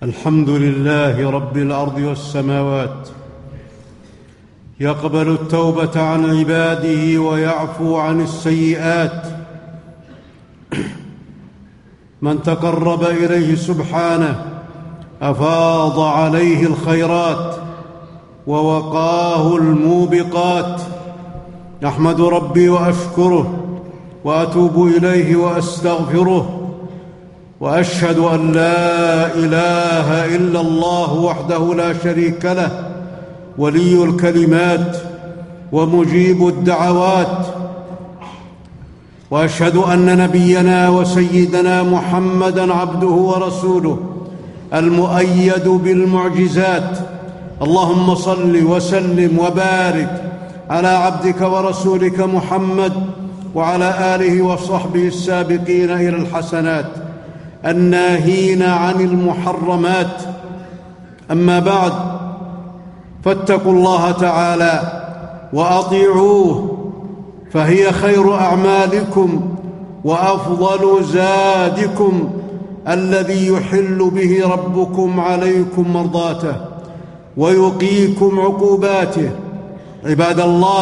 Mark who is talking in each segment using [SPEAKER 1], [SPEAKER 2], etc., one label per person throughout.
[SPEAKER 1] الحمد لله رب الأرض والسماوات، يقبل التوبة عن عباده ويعفو عن السيئات. من تقرب إليه سبحانه أفاض عليه الخيرات ووقاه الموبقات. أحمد ربي وأشكره وأتوب إليه وأستغفره، وأشهد أن لا إله إلا الله وحده لا شريك له، ولي الكلمات ومجيب الدعوات. وأشهد أن نبينا وسيدنا محمدًا عبده ورسوله المؤيد بالمعجزات. اللهم صل وسلم وبارك على عبدك ورسولك محمد وعلى آله وصحبه السابقين إلى الحسنات الناهين عن المحرمات. أما بعد، فاتقوا الله تعالى وأطيعوه، فهي خير أعمالكم وأفضل زادكم الذي يحل به ربكم عليكم مرضاته ويقيكم عقوباته. عباد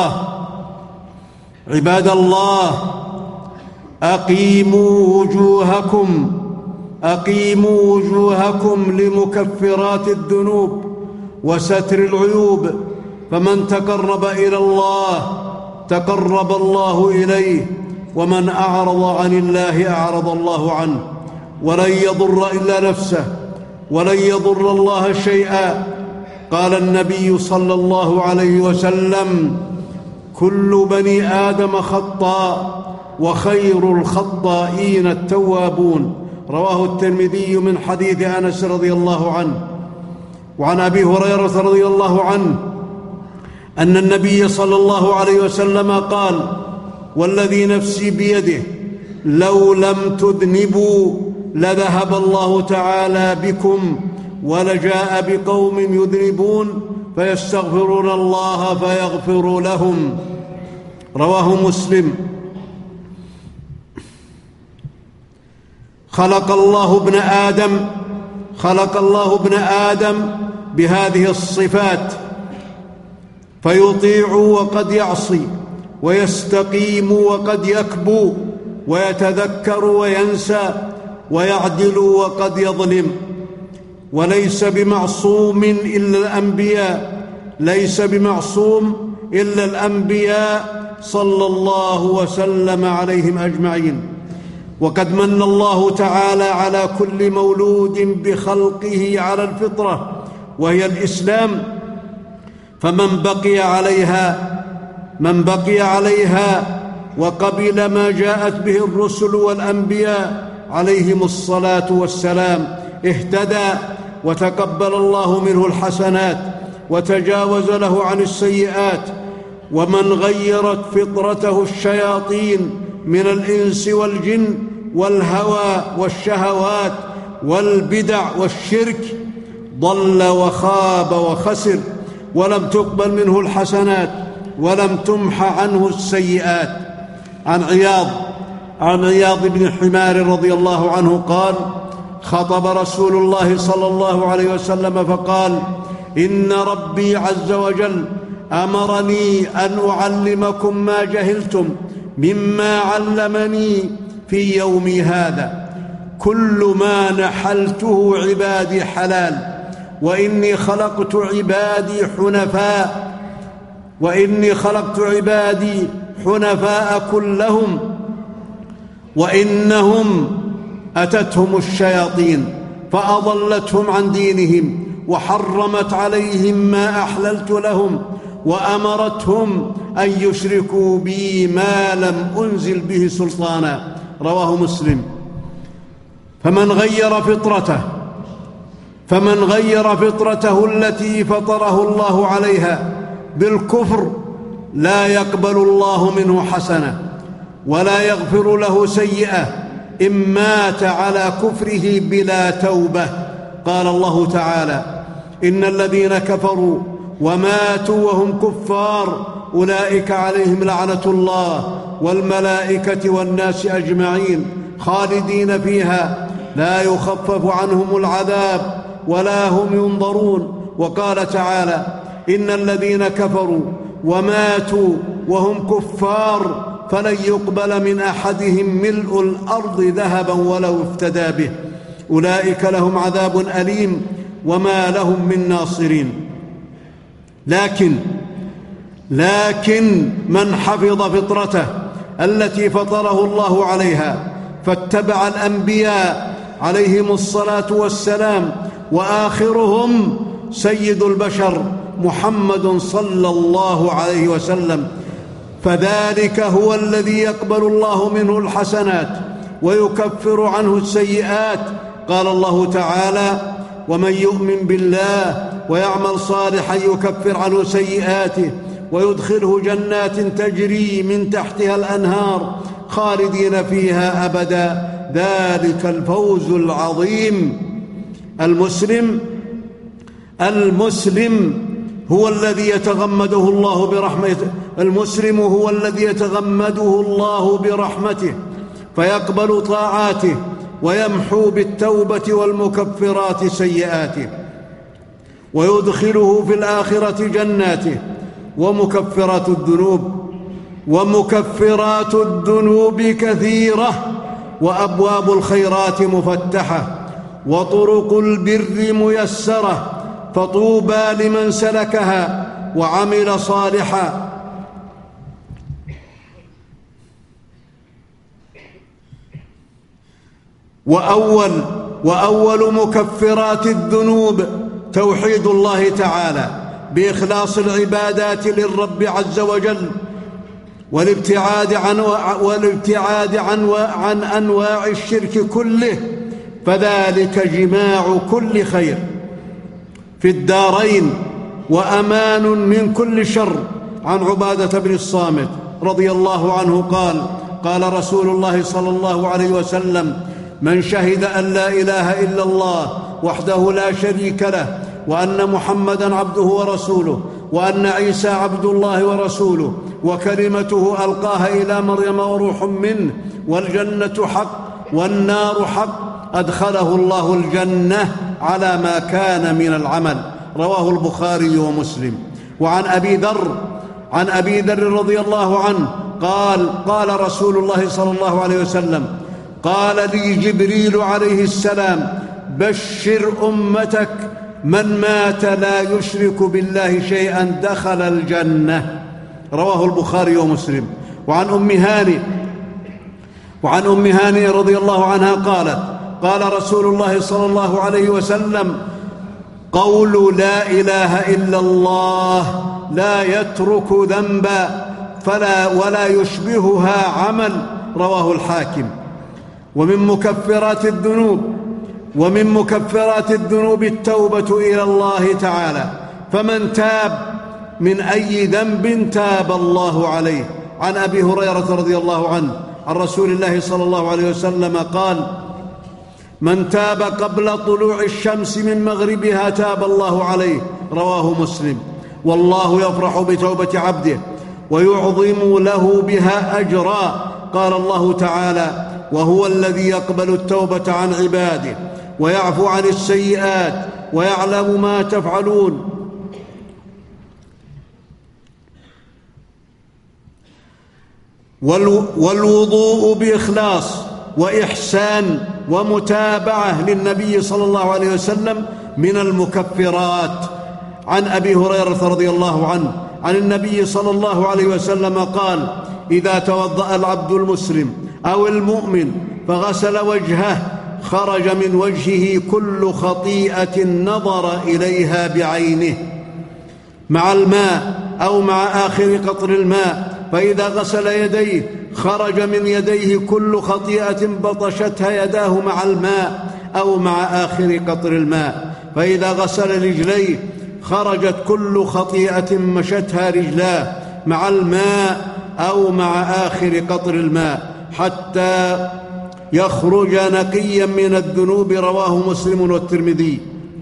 [SPEAKER 1] الله، أقيموا وجوهكم لمكفرات الذنوب وستر العيوب، فمن تقرب إلى الله تقرب الله إليه، ومن أعرض عن الله أعرض الله عنه. ولن يضر إلا نفسه ولن يضر الله شيئا. قال النبي صلى الله عليه وسلم: كل بني آدم خطاء وخير الخطائين التوابون. رواه الترمذي من حديث أنس رضي الله عنه. وعن أبي هريرة رضي الله عنه أن النبي صلى الله عليه وسلم قال: والذي نفسي بيده لو لم تذنبوا لذهب الله تعالى بكم ولجاء بقوم يذنبون فيستغفرون الله فيغفر لهم. رواه مسلم. خلق الله ابن آدم بهذه الصفات، فيطيع وقد يعصي، ويستقيم وقد يكبو، ويتذكر وينسى، ويعدل وقد يظلم. وليس بمعصوم إلا الأنبياء صلى الله وسلم عليهم أجمعين. وقد من الله تعالى على كل مولود بخلقه على الفطرة وهي الإسلام، فمن بقي عليها وقبل ما جاءت به الرسل والأنبياء عليهم الصلاة والسلام اهتدى، وتقبل الله منه الحسنات وتجاوز له عن السيئات. ومن غيرت فطرته الشياطين من الإنس والجن والهوى والشهوات والبدع والشرك ضل وخاب وخسر، ولم تقبل منه الحسنات ولم تمح عنه السيئات. عن عياض بن حمار رضي الله عنه قال: خطب رسول الله صلى الله عليه وسلم فقال: إن ربي عز وجل أمرني أن أعلمكم ما جهلتم مما علمني في يومي هذا. كل ما نحلته عبادي حلال، وإني خلقت عبادي حنفاء كلهم، وإنهم أتتهم الشياطين فأضلتهم عن دينهم، وحرمت عليهم ما أحللت لهم، وأمرتهم أن يشركوا بي ما لم أنزل به سلطانا. رواه مسلم. فمن غير فطرته التي فطره الله عليها بالكفر لا يقبل الله منه حسنة ولا يغفر له سيئة إن مات على كفره بلا توبة. قال الله تعالى: إن الذين كفروا وماتوا وهم كفار أولئك عليهم لعنة الله والملائكة والناس أجمعين خالدين فيها لا يخفف عنهم العذاب ولا هم ينظرون. وقال تعالى: إن الذين كفروا وماتوا وهم كفار فلن يقبل من أحدهم ملء الأرض ذهبا ولو افتدى به، أولئك لهم عذاب أليم وما لهم من ناصرين. لكن من حفظ فطرته التي فطره الله عليها فاتبع الأنبياء عليهم الصلاة والسلام، وآخرهم سيد البشر محمد صلى الله عليه وسلم، فذلك هو الذي يقبل الله منه الحسنات ويكفر عنه السيئات. قال الله تعالى: ومن يؤمن بالله ويعمل صالحا يكفر عنه سيئاته ويدخله جنات تجري من تحتها الأنهار خالدين فيها أبدا، ذلك الفوز العظيم. المسلم هو الذي يتغمده الله برحمته، المسلم هو الذي يتغمده الله برحمته فيقبل طاعاته ويمحو بالتوبة والمكفرات سيئاته، ويدخله في الآخرة جناته. ومكفرات الذنوب كثيرة، وأبواب الخيرات مفتحة، وطرق البر ميسرة، فطوبى لمن سلكها وعمل صالحا. وأول مكفرات الذنوب توحيد الله تعالى بإخلاص العبادات للرب عز وجل، والابتعاد عن أنواع الشرك كله، فذلك جماع كل خير في الدارين وأمان من كل شر. عن عبادة بن الصامت رضي الله عنه قال رسول الله صلى الله عليه وسلم: من شهد أن لا إله إلا الله وحده لا شريك له، وأن محمدًا عبده ورسوله، وأن عيسى عبد الله ورسوله، وكلمته ألقاها إلى مريم وروح منه، والجنة حق والنار حق، أدخله الله الجنة على ما كان من العمل. رواه البخاري ومسلم. وعن أبي ذر رضي الله عنه قال رسول الله صلى الله عليه وسلم: قال لي جبريل عليه السلام: بشر أمتك من مات لا يشرك بالله شيئا دخل الجنة. رواه البخاري ومسلم. وعن أم هانئ رضي الله عنها قال رسول الله صلى الله عليه وسلم: قول لا إله إلا الله لا يترك ذنبا ولا يشبهها عمل. رواه الحاكم. ومن مكفرات الذنوب التوبة إلى الله تعالى، فمن تاب من أي ذنب تاب الله عليه. عن أبي هريرة رضي الله عنه عن رسول الله صلى الله عليه وسلم قال: من تاب قبل طلوع الشمس من مغربها تاب الله عليه. رواه مسلم. والله يفرح بتوبة عبده ويعظم له بها أجرا. قال الله تعالى: وهو الذي يقبل التوبة عن عباده ويعفو عن السيئات ويعلم ما تفعلون. والوضوء بإخلاص وإحسان ومتابعة للنبي صلى الله عليه وسلم من المكفرات. عن أبي هريرة رضي الله عنه عن النبي صلى الله عليه وسلم قال: إذا توضأ العبد المسلم أو المؤمن فغسل وجهه خرج من وجهه كل خطيئة نظر إليها بعينه مع الماء أو مع آخر قطر الماء، فإذا غسل يديه خرج من يديه كل خطيئة بطشتها يداه مع الماء أو مع آخر قطر الماء، فإذا غسل رجليه خرجت كل خطيئة مشتها رجلاه مع الماء أو مع آخر قطر الماء حتى يخرج نقيا من الذنوب. رواه مسلم والترمذي.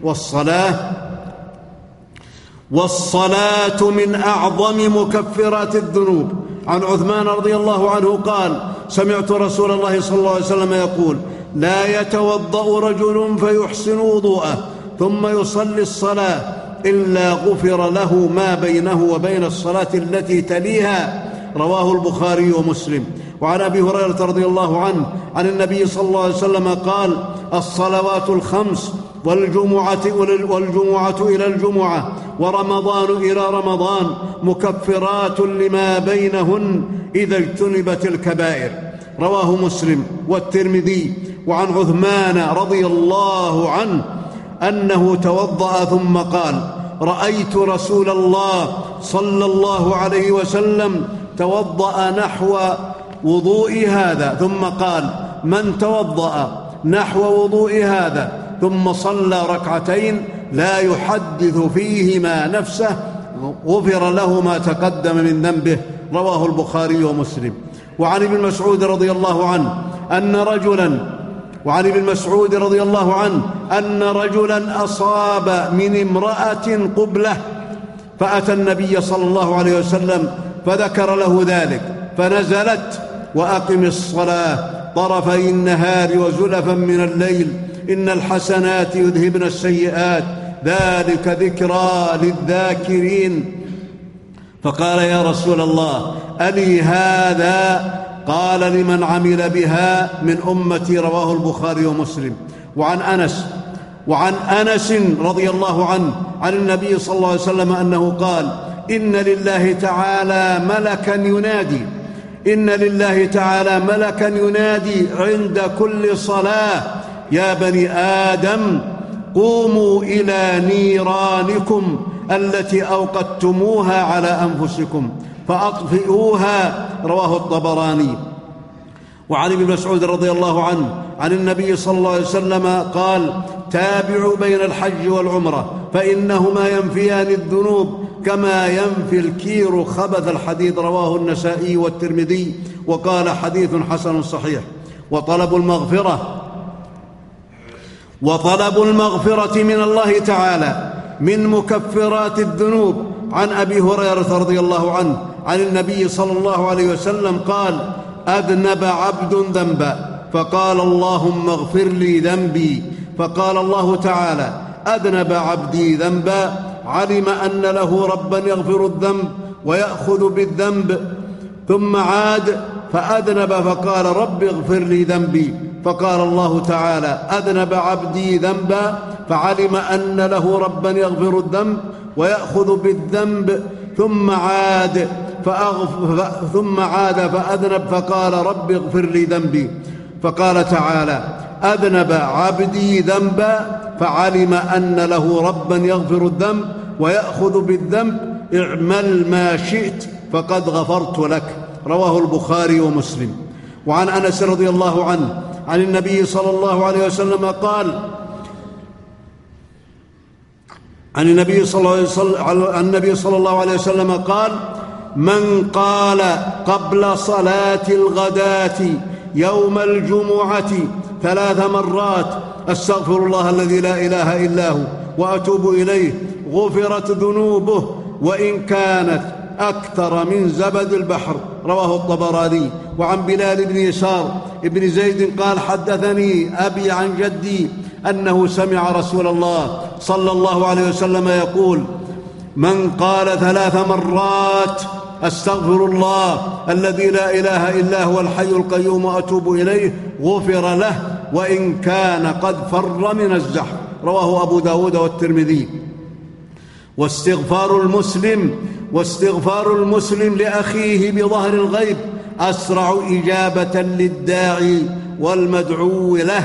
[SPEAKER 1] والصلاة من أعظم مكفرات الذنوب. عن عثمان رضي الله عنه قال: سمعت رسول الله صلى الله عليه وسلم يقول: لا يتوضأ رجل فيحسن وضوءه ثم يصلي الصلاة إلا غفر له ما بينه وبين الصلاة التي تليها. رواه البخاري ومسلم. وعن أبي هريرة رضي الله عنه عن النبي صلى الله عليه وسلم قال: الصلوات الخمس والجمعة إلى الجمعة ورمضان إلى رمضان مكفرات لما بينهن إذا اجتنبت الكبائر. رواه مسلم والترمذي. وعن عثمان رضي الله عنه أنه توضأ ثم قال: رأيت رسول الله صلى الله عليه وسلم توضأ نحو وضوء هذا، ثم قال: من توضأ نحو وضوء هذا ثم صلى ركعتين لا يحدث فيهما نفسه غفر له ما تقدم من ذنبه. رواه البخاري ومسلم. وعن ابن مسعود رضي الله عنه أن رجلا أصاب من امرأة قبلة، فأتى النبي صلى الله عليه وسلم فذكر له ذلك، فنزلت: وأقم الصلاة طرفي النهار وزلفا من الليل إن الحسنات يذهبن السيئات ذلك ذكرى للذاكرين. فقال: يا رسول الله ألي هذا؟ قال: لمن عمل بها من أمتي. رواه البخاري ومسلم. وعن أنس رضي الله عنه عن النبي صلى الله عليه وسلم أنه قال: إن لله تعالى ملكا ينادي عند كل صلاة: يا بني آدم قوموا إلى نيرانكم التي أوقدتموها على أنفسكم فأطفئوها. رواه الطبراني. وعن ابن مسعود رضي الله عنه عن النبي صلى الله عليه وسلم قال: تابعوا بين الحج والعمرة فإنهما ينفيان الذنوب كما ينفي الكير خبث الحديد. رواه النسائي والترمذي وقال: حديث حسن صحيح. وطلب المغفرة من الله تعالى من مكفرات الذنوب. عن أبي هريرة رضي الله عنه عن النبي صلى الله عليه وسلم قال: أذنب عبد ذنبا فقال: اللهم اغفر لي ذنبي، فقال الله تعالى: أذنب عبدي ذنبا علم أن له ربا يغفر الذنب ويأخذ بالذنب، ثم عاد فأذنب فقال: رب اغفر لي ذنبي، فقال الله تعالى: أذنب عبدي ذنبا فعلم أن له ربا يغفر الذنب ويأخذ بالذنب، ثم عاد فأذنب فقال: رب اغفر لي ذنبي، فقال تعالى: أذنب عبدي ذنبا فعلم أن له ربا يغفر الذنب ويأخذ بالذنب، اعمل ما شئت فقد غفرت لك. رواه البخاري ومسلم. وعن أنس رضي الله عنه عن النبي صلى الله عليه وسلم قال: النبي صلى الله عليه وسلم قال: من قال قبل صلاة الغداة يوم الجمعة 3 مرات: أستغفر الله الذي لا إله إلا هو وأتوب إليه، غفرت ذنوبه وإن كانت أكثر من زبد البحر. رواه الطبراني. وعن بلال بن يسار بن زيد قال: حدثني أبي عن جدي أنه سمع رسول الله صلى الله عليه وسلم يقول: من قال 3 مرات: أستغفر الله الذي لا إله إلا هو الحي القيوم وأتوب إليه، غفر له وإن كان قد فر من الزحف. رواه أبو داود والترمذي. واستغفار المسلم لأخيه بظهر الغيب أسرع إجابة للداعي والمدعو له،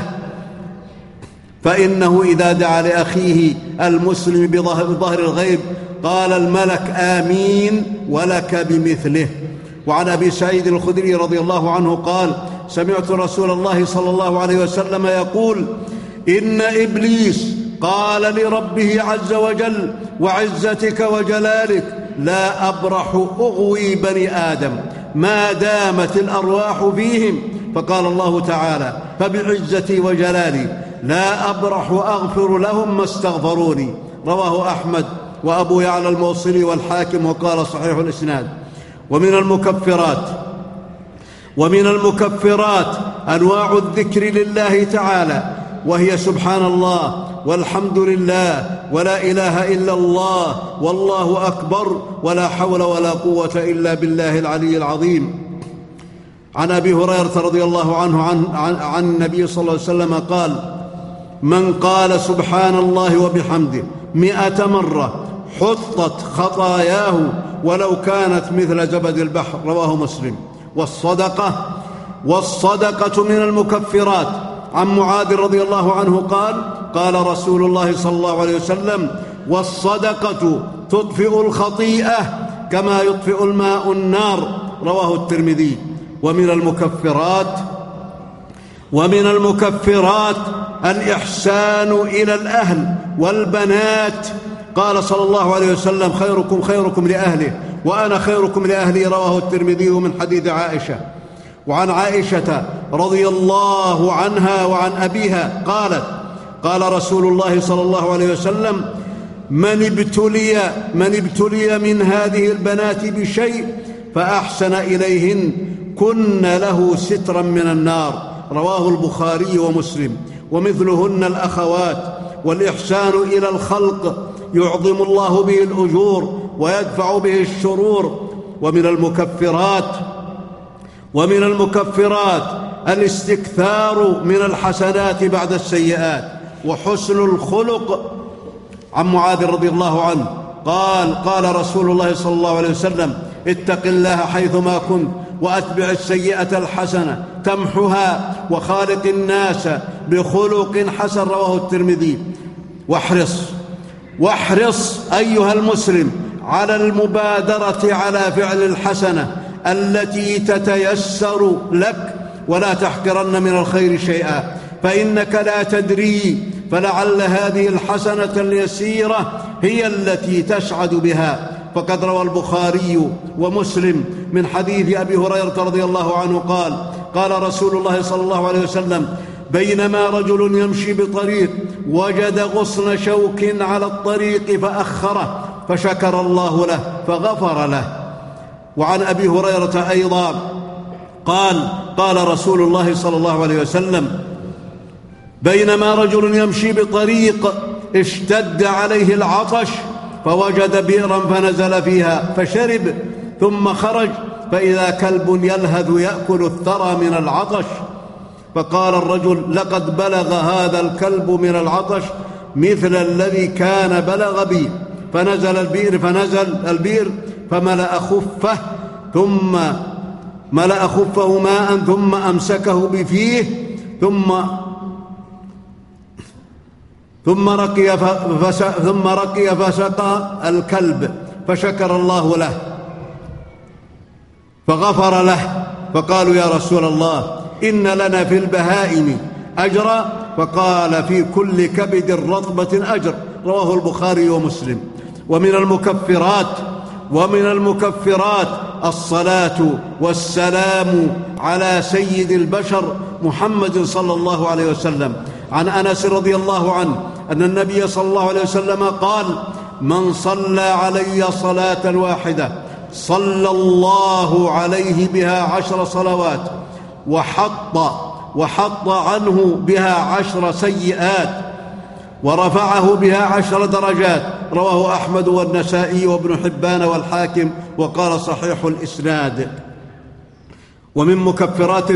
[SPEAKER 1] فإنه إذا دعا لأخيه المسلم بظهر الغيب قال الملك: آمين ولك بمثله. وعن أبي سعيد الخدري رضي الله عنه قال: سمعت رسول الله صلى الله عليه وسلم يقول: إن إبليس قال لربه عز وجل: وعزتك وجلالك لا أبرح أغوي بني آدم ما دامت الأرواح فيهم، فقال الله تعالى: فبعزتي وجلالي لا أبرح أغفر لهم ما استغفروني. رواه أحمد وأبو يعلى الموصلي والحاكم وقال: صحيح الإسناد. ومن المكفرات أنواع الذكر لله تعالى وهي سبحان الله والحمد لله ولا إله إلا الله والله أكبر ولا حول ولا قوة إلا بالله العلي العظيم. عن أبي هريرة رضي الله عنه عن النبي صلى الله عليه وسلم قال: من قال سبحان الله وبحمده 100 مرة حطت خطاياه ولو كانت مثل زبد البحر. رواه مسلم. والصدقة من المكفرات. عن معاذ رضي الله عنه قال: قال رسول الله صلى الله عليه وسلم: والصدقة تطفئ الخطيئة كما يطفئ الماء النار. رواه الترمذي. ومن المكفرات الإحسان إلى الأهل والبنات. قال صلى الله عليه وسلم: خيركم خيركم لأهله وأنا خيركم لأهلي. رواه الترمذي من حديث عائشة. وعن عائشة رضي الله عنها وعن أبيها قالت: قال رسول الله صلى الله عليه وسلم: من ابتلي من هذه البنات بشيء فأحسن إليهن كن له سترا من النار. رواه البخاري ومسلم. ومثلهن الأخوات. والإحسان إلى الخلق يعظم الله به الأجور ويدفع به الشرور. ومن المكفرات الاستكثار من الحسنات بعد السيئات وحسن الخلق. عن معاذ رضي الله عنه قال رسول الله صلى الله عليه وسلم: اتق الله حيثما كنت وأتبع السيئة الحسنة تمحها وخالق الناس بخلق حسن. رواه الترمذي. واحرص أيها المسلم على المبادرة على فعل الحسنة التي تتيسر لك ولا تحقرن من الخير شيئا فإنك لا تدري فلعل هذه الحسنة اليسيرة هي التي تسعد بها. فقد روى البخاري ومسلم من حديث أبي هريرة رضي الله عنه قال رسول الله صلى الله عليه وسلم: بينما رجل يمشي بطريق وجد غصن شوك على الطريق فأخره فشكر الله له فغفر له. وعن أبي هريرة أيضا قال رسول الله صلى الله عليه وسلم: بينما رجل يمشي بطريق اشتد عليه العطش فوجد بئرا فنزل فيها فشرب ثم خرج فإذا كلب يلهث يأكل الثرى من العطش فقال الرجل: لقد بلغ هذا الكلب من العطش مثل الذي كان بلغ بي. فنزل البئر فملأ خفه ماء ثم أمسكه بفيه ثم رقي فسقى الكلب فشكر الله له فغفر له. فقالوا: يا رسول الله إن لنا في البهائم أجرا. فقال: في كل كبد رطبة أجر. رواه البخاري ومسلم. ومن المكفرات الصلاة والسلام على سيد البشر محمد صلى الله عليه وسلم. عن أنس رضي الله عنه أن النبي صلى الله عليه وسلم قال: من صلى علي صلاة واحدة صلى الله عليه بها 10 صلوات وحط عنه بها 10 سيئات ورفعه بها 10 درجات. رواه أحمد والنسائي وابن حبان والحاكم وقال صحيح الإسناد. ومن مكفرات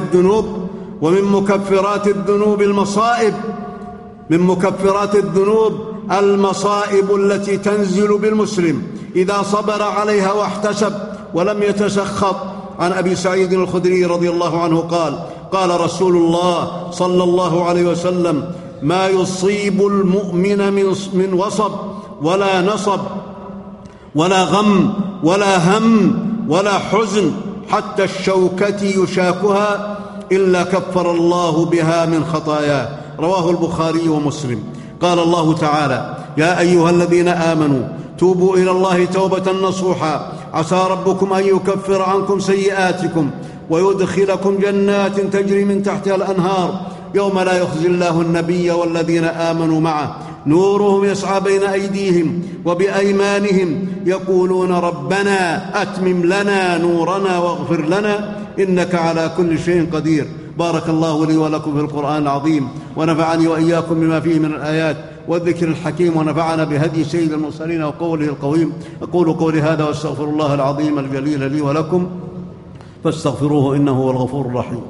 [SPEAKER 1] الذنوب المصائب. من مكفرات الذنوب المصائب التي تنزل بالمسلم إذا صبر عليها واحتسب ولم يتسخط. عن أبي سعيد الخدري رضي الله عنه قال رسول الله صلى الله عليه وسلم: ما يصيب المؤمن من وصب ولا نصب ولا غم ولا هم ولا حزن حتى الشوكة يشاكها إلا كفر الله بها من خطاياه. رواه البخاري ومسلم. قال الله تعالى: يا أيها الذين آمنوا توبوا إلى الله توبة نصوحا عسى ربكم أن يكفر عنكم سيئاتكم ويدخلكم جنات تجري من تحتها الأنهار يوم لا يخزي الله النبي والذين آمنوا معه نورهم يسعى بين أيديهم وبأيمانهم يقولون ربنا أتمم لنا نورنا واغفر لنا إنك على كل شيء قدير. بارك الله لي ولكم في القرآن العظيم، ونفعني وإياكم بما فيه من الآيات والذكر الحكيم، ونفعنا بهدي سيد المرسلين وقوله القويم. أقول قولي هذا وأستغفر الله العظيم الجليل لي ولكم، فاستغفروه إنه هو الغفور الرحيم.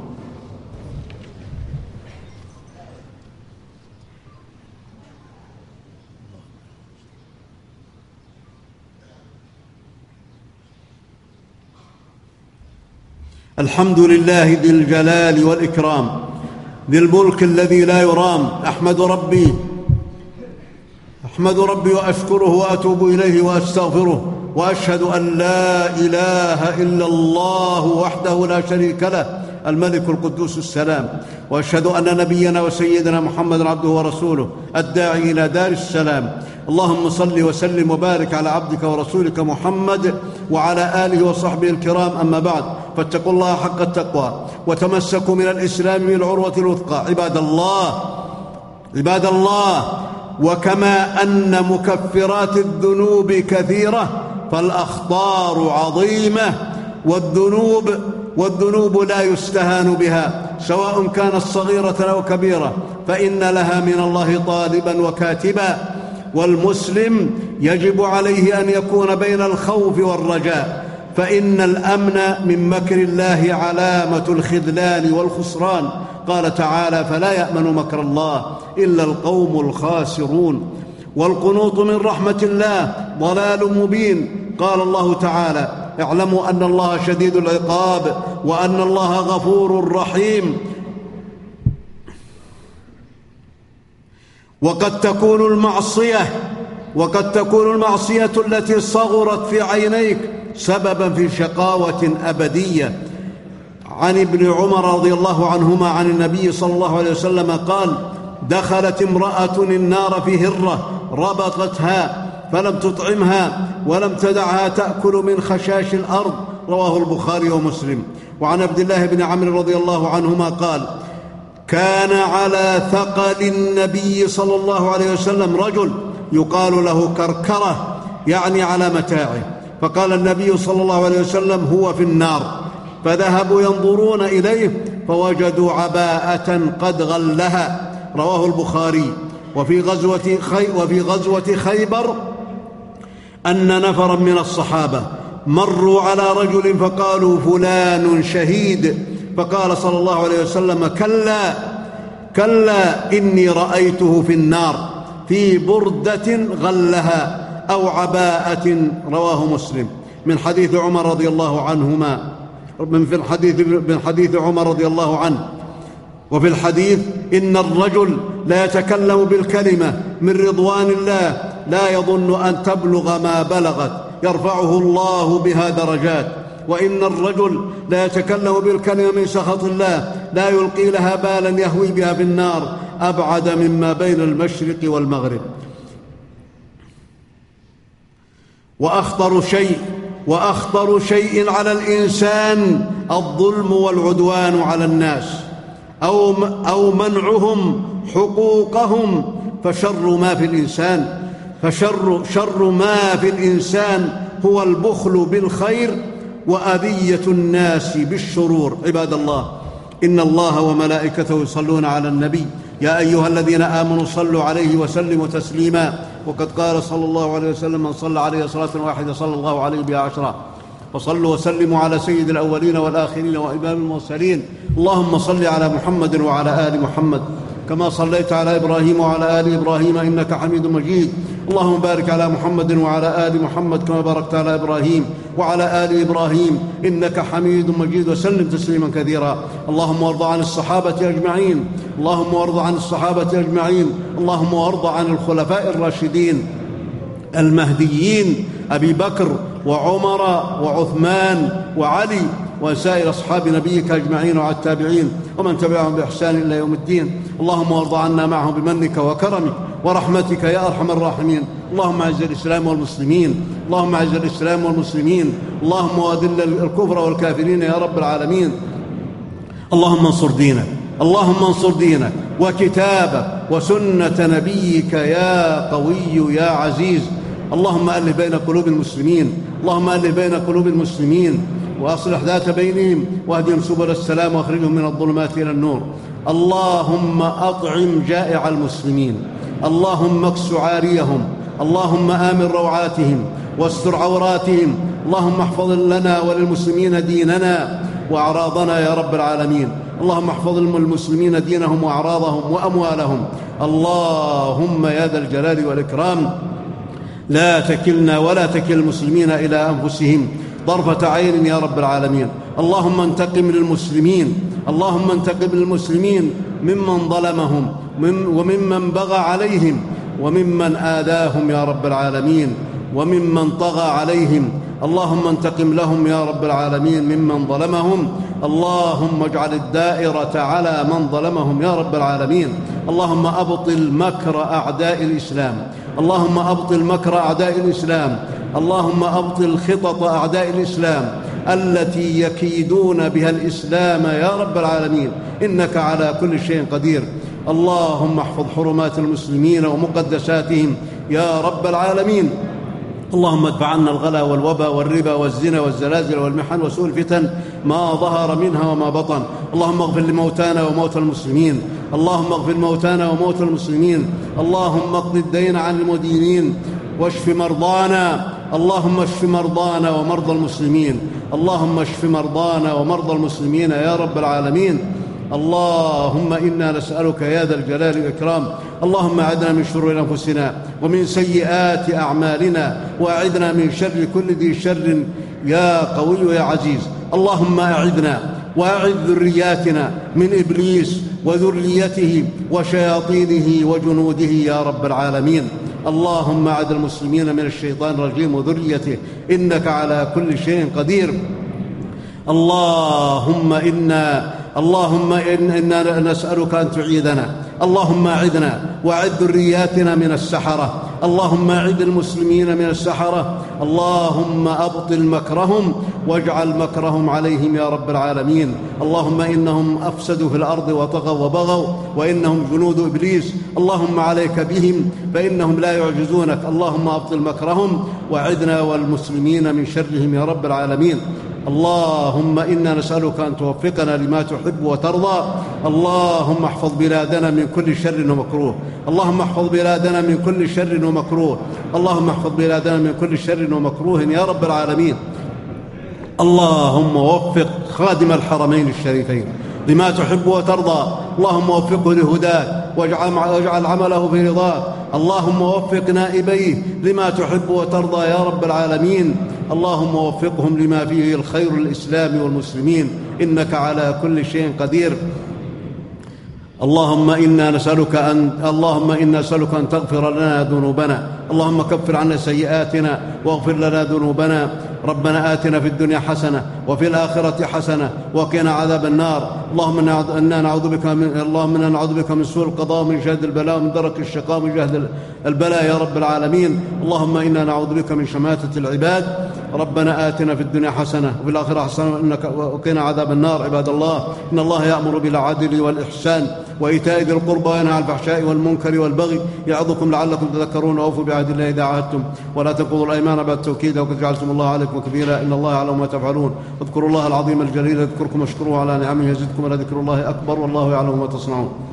[SPEAKER 1] الحمد لله ذي الجلال والإكرام، ذي الملك الذي لا يرام. أحمد ربي وأشكره وأتوب إليه وأستغفره، وأشهد أن لا إله إلا الله وحده لا شريك له الملك القدوس السلام، وأشهد أن نبينا وسيدنا محمد عبده ورسوله الداعي إلى دار السلام. اللهم صل وسلم وبارك على عبدك ورسولك محمد وعلى آله وصحبه الكرام. أما بعد، فاتقوا الله حق التقوى وتمسكوا من الإسلام بالعروة الوثقى. عباد الله، وكما أن مكفرات الذنوب كثيرة فالأخطار عظيمة، والذنوب لا يستهان بها سواء كانت صغيرة أو كبيرة، فإن لها من الله طالبا وكاتبا. والمسلم يجب عليه أن يكون بين الخوف والرجاء، فإن الأمن من مكر الله علامة الخذلان والخسران. قال تعالى: فلا يأمن مكر الله إلا القوم الخاسرون. والقنوط من رحمة الله ضلال مبين. قال الله تعالى: اعلموا أن الله شديد العقاب وأن الله غفور رحيم. وقد تكون المعصية التي صغرت في عينيك سببا في شقاوة أبدية. عن ابن عمر رضي الله عنهما عن النبي صلى الله عليه وسلم قال: دخلت امرأة النار في هرة ربطتها فلم تطعمها ولم تدعها تأكل من خشاش الأرض. رواه البخاري ومسلم. وعن عبد الله بن عمرو رضي الله عنهما قال: كان على ثقل النبي صلى الله عليه وسلم رجل يقال له كركرة، يعني على متاعه، فقال النبي صلى الله عليه وسلم: هو في النار. فذهبوا ينظرون إليه فوجدوا عباءة قد غلها. رواه البخاري. وفي غزوة خيبر أن نفرا من الصحابة مروا على رجل فقالوا: فلان شهيد. فقال صلى الله عليه وسلم: كلا إني رأيته في النار في بردة غلها أو عباءة. رواه مسلم. من حديث عمر رضي الله عنه. وفي الحديث: إن الرجل لا يتكلم بالكلمة من رضوان الله لا يظن أن تبلغ ما بلغت يرفعه الله بها درجات، وإن الرجل لا يتكلم بالكلمة من سخط الله لا يلقي لها بالا يهوي بها في النار أبعد مما بين المشرق والمغرب. وأخطر شيء على الإنسان الظلم والعدوان على الناس أو منعهم حقوقهم. فشر ما في الإنسان هو البخل بالخير وأذية الناس بالشرور. عباد الله، إن الله وملائكته يصلون على النبي، يا أيها الذين آمنوا صلوا عليه وسلموا تسليما. وقد قال صلى الله عليه وسلم: من صلى عليه صلاة واحدة صلى الله عليه بها 10. وصلوا وسلموا على سيد الأولين والآخرين وإمام المرسلين. اللهم صل على محمد وعلى آل محمد كما صليت على إبراهيم وعلى آل إبراهيم إنك حميد مجيد. اللهم بارك على محمد وعلى آل محمد كما باركت على إبراهيم وعلى آل إبراهيم إنك حميد مجيد، وسلم تسليما كثيرا. اللهم وارض عن الصحابة أجمعين. اللهم وارض عن الخلفاء الراشدين المهديين أبي بكر وعمر وعثمان وعلي وسائر أصحاب نبيك أجمعين وعلى التابعين ومن تبعهم بإحسان إلى يوم الدين. اللهم وارض عنا معهم بمنك وكرمك ورحمتك يا أرحم الراحمين. اللهم أعز الإسلام والمسلمين. اللهم أذل الكفر والكافرين يا رب العالمين. اللهم انصر دينك وكتابك وسنة نبيك يا قوي يا عزيز. اللهم ألف بين قلوب المسلمين. وأصلح ذات بينهم واهدهم سبل السلام واخرجهم من الظلمات إلى النور. اللهم أطعم جائع المسلمين، اللهم اكس عاريهم، اللهم آمن روعاتهم واستر عوراتهم، اللهم احفظ لنا وللمسلمين ديننا وأعراضنا يا رب العالمين. اللهم احفظ المسلمين دينهم وأعراضهم وأموالهم. اللهم يا ذا الجلال والإكرام لا تكلنا ولا تكل المسلمين إلى أنفسهم طرفة عين يا رب العالمين. اللهم انتقم للمسلمين، اللهم انتقم للمسلمين ممن ظلمهم وممن بغى عليهم وممن آذاهم يا رب العالمين وممن طغى عليهم. اللهم انتقم لهم يا رب العالمين ممن ظلمهم. اللهم اجعل الدائرة على من ظلمهم يا رب العالمين. اللهم أبطل مكر أعداء الإسلام، اللهم أبطل مكر أعداء الإسلام، اللهم أبطل خطط أعداء الإسلام التي يكيدون بها الإسلام يا رب العالمين، إنك على كل شيء قدير. اللهم احفظ حرمات المسلمين ومقدساتهم يا رب العالمين. اللهم ادفع عنا الغلا والوباء والربا والزنا والزلازل والمحن وسوء الفتن ما ظهر منها وما بطن. اللهم اغفر لموتانا وموتى المسلمين، اللهم اغفر موتانا وموتى المسلمين. اللهم اقض الدين عن المدينين واشف مرضانا. اللهم اشف مرضانا ومرضى المسلمين، اللهم اشف مرضانا ومرضى المسلمين يا رب العالمين. اللهم إنا نسألك يا ذا الجلال والإكرام، اللهم أعذنا من شرور أنفسنا ومن سيئات أعمالنا، وأعذنا من شر كل ذي شر يا قوي يا عزيز. اللهم أعذنا وأعذ ذرياتنا من إبليس وذريته وشياطينه وجنوده يا رب العالمين. اللهم أعذ المسلمين من الشيطان الرجيم وذريته، إنك على كل شيء قدير. اللهم إنا نسألك أن تعيذنا، اللهم أعذنا وأعذ ذرياتنا من السحرة، اللهم أعذ المسلمين من السحرة. اللهم أبطل مكرهم واجعل مكرهم عليهم يا رب العالمين. اللهم إنهم أفسدوا في الأرض وطغوا وبغوا وإنهم جنود إبليس، اللهم عليك بهم فإنهم لا يعجزونك. اللهم أبطل مكرهم وأعذنا والمسلمين من شرهم يا رب العالمين. اللهم إنا نسألك أن توفقنا لما تحب وترضى. اللهم احفظ بلادنا من كل شر ومكروه، اللهم احفظ بلادنا من كل شر ومكروه، اللهم احفظ بلادنا من كل شر ومكروه يا رب العالمين. اللهم وفق خادم الحرمين الشريفين لما تحب وترضى، اللهم وفقه لهداك واجعل عمله في رضاك. اللهم وفق نائبيه لما تحب وترضى يا رب العالمين. اللهم وفقهم لما فيه الخير للإسلام والمسلمين، إنك على كل شيء قدير. اللهم إنا نسألك أن تغفر لنا ذنوبنا، اللهم كفر عنا سيئاتنا واغفر لنا ذنوبنا. ربنا آتنا في الدنيا حسنة وفي الآخرة حسنة وقنا عذاب النار. اللهم إنا نعوذ بك من سوء القضاء ومن جهد البلاء ومن درك الشقاء ومن جهد البلاء يا رب العالمين. اللهم إنا نعوذ بك من شماتة العباد. ربنا آتنا في الدنيا حسنة وفي الآخرة حسنة وقنا عذاب النار. عباد الله، إن الله يأمر بالعدل والإحسان وإيتاء ذي القربى وينهى عن الفحشاء والمنكر والبغي يعظكم لعلكم تذكرون. وأوفوا بعهد الله إذا عاهدتم ولا تنقضوا الأيمان بعد التوكيد وقد جعلتم الله عليكم كبيرا، إن الله يعلم ما تفعلون. اذكروا الله العظيم الجليل يذكركم واشكروه على نعمه يزدكم، ولذكر الله أكبر والله يعلم ما تصنعون.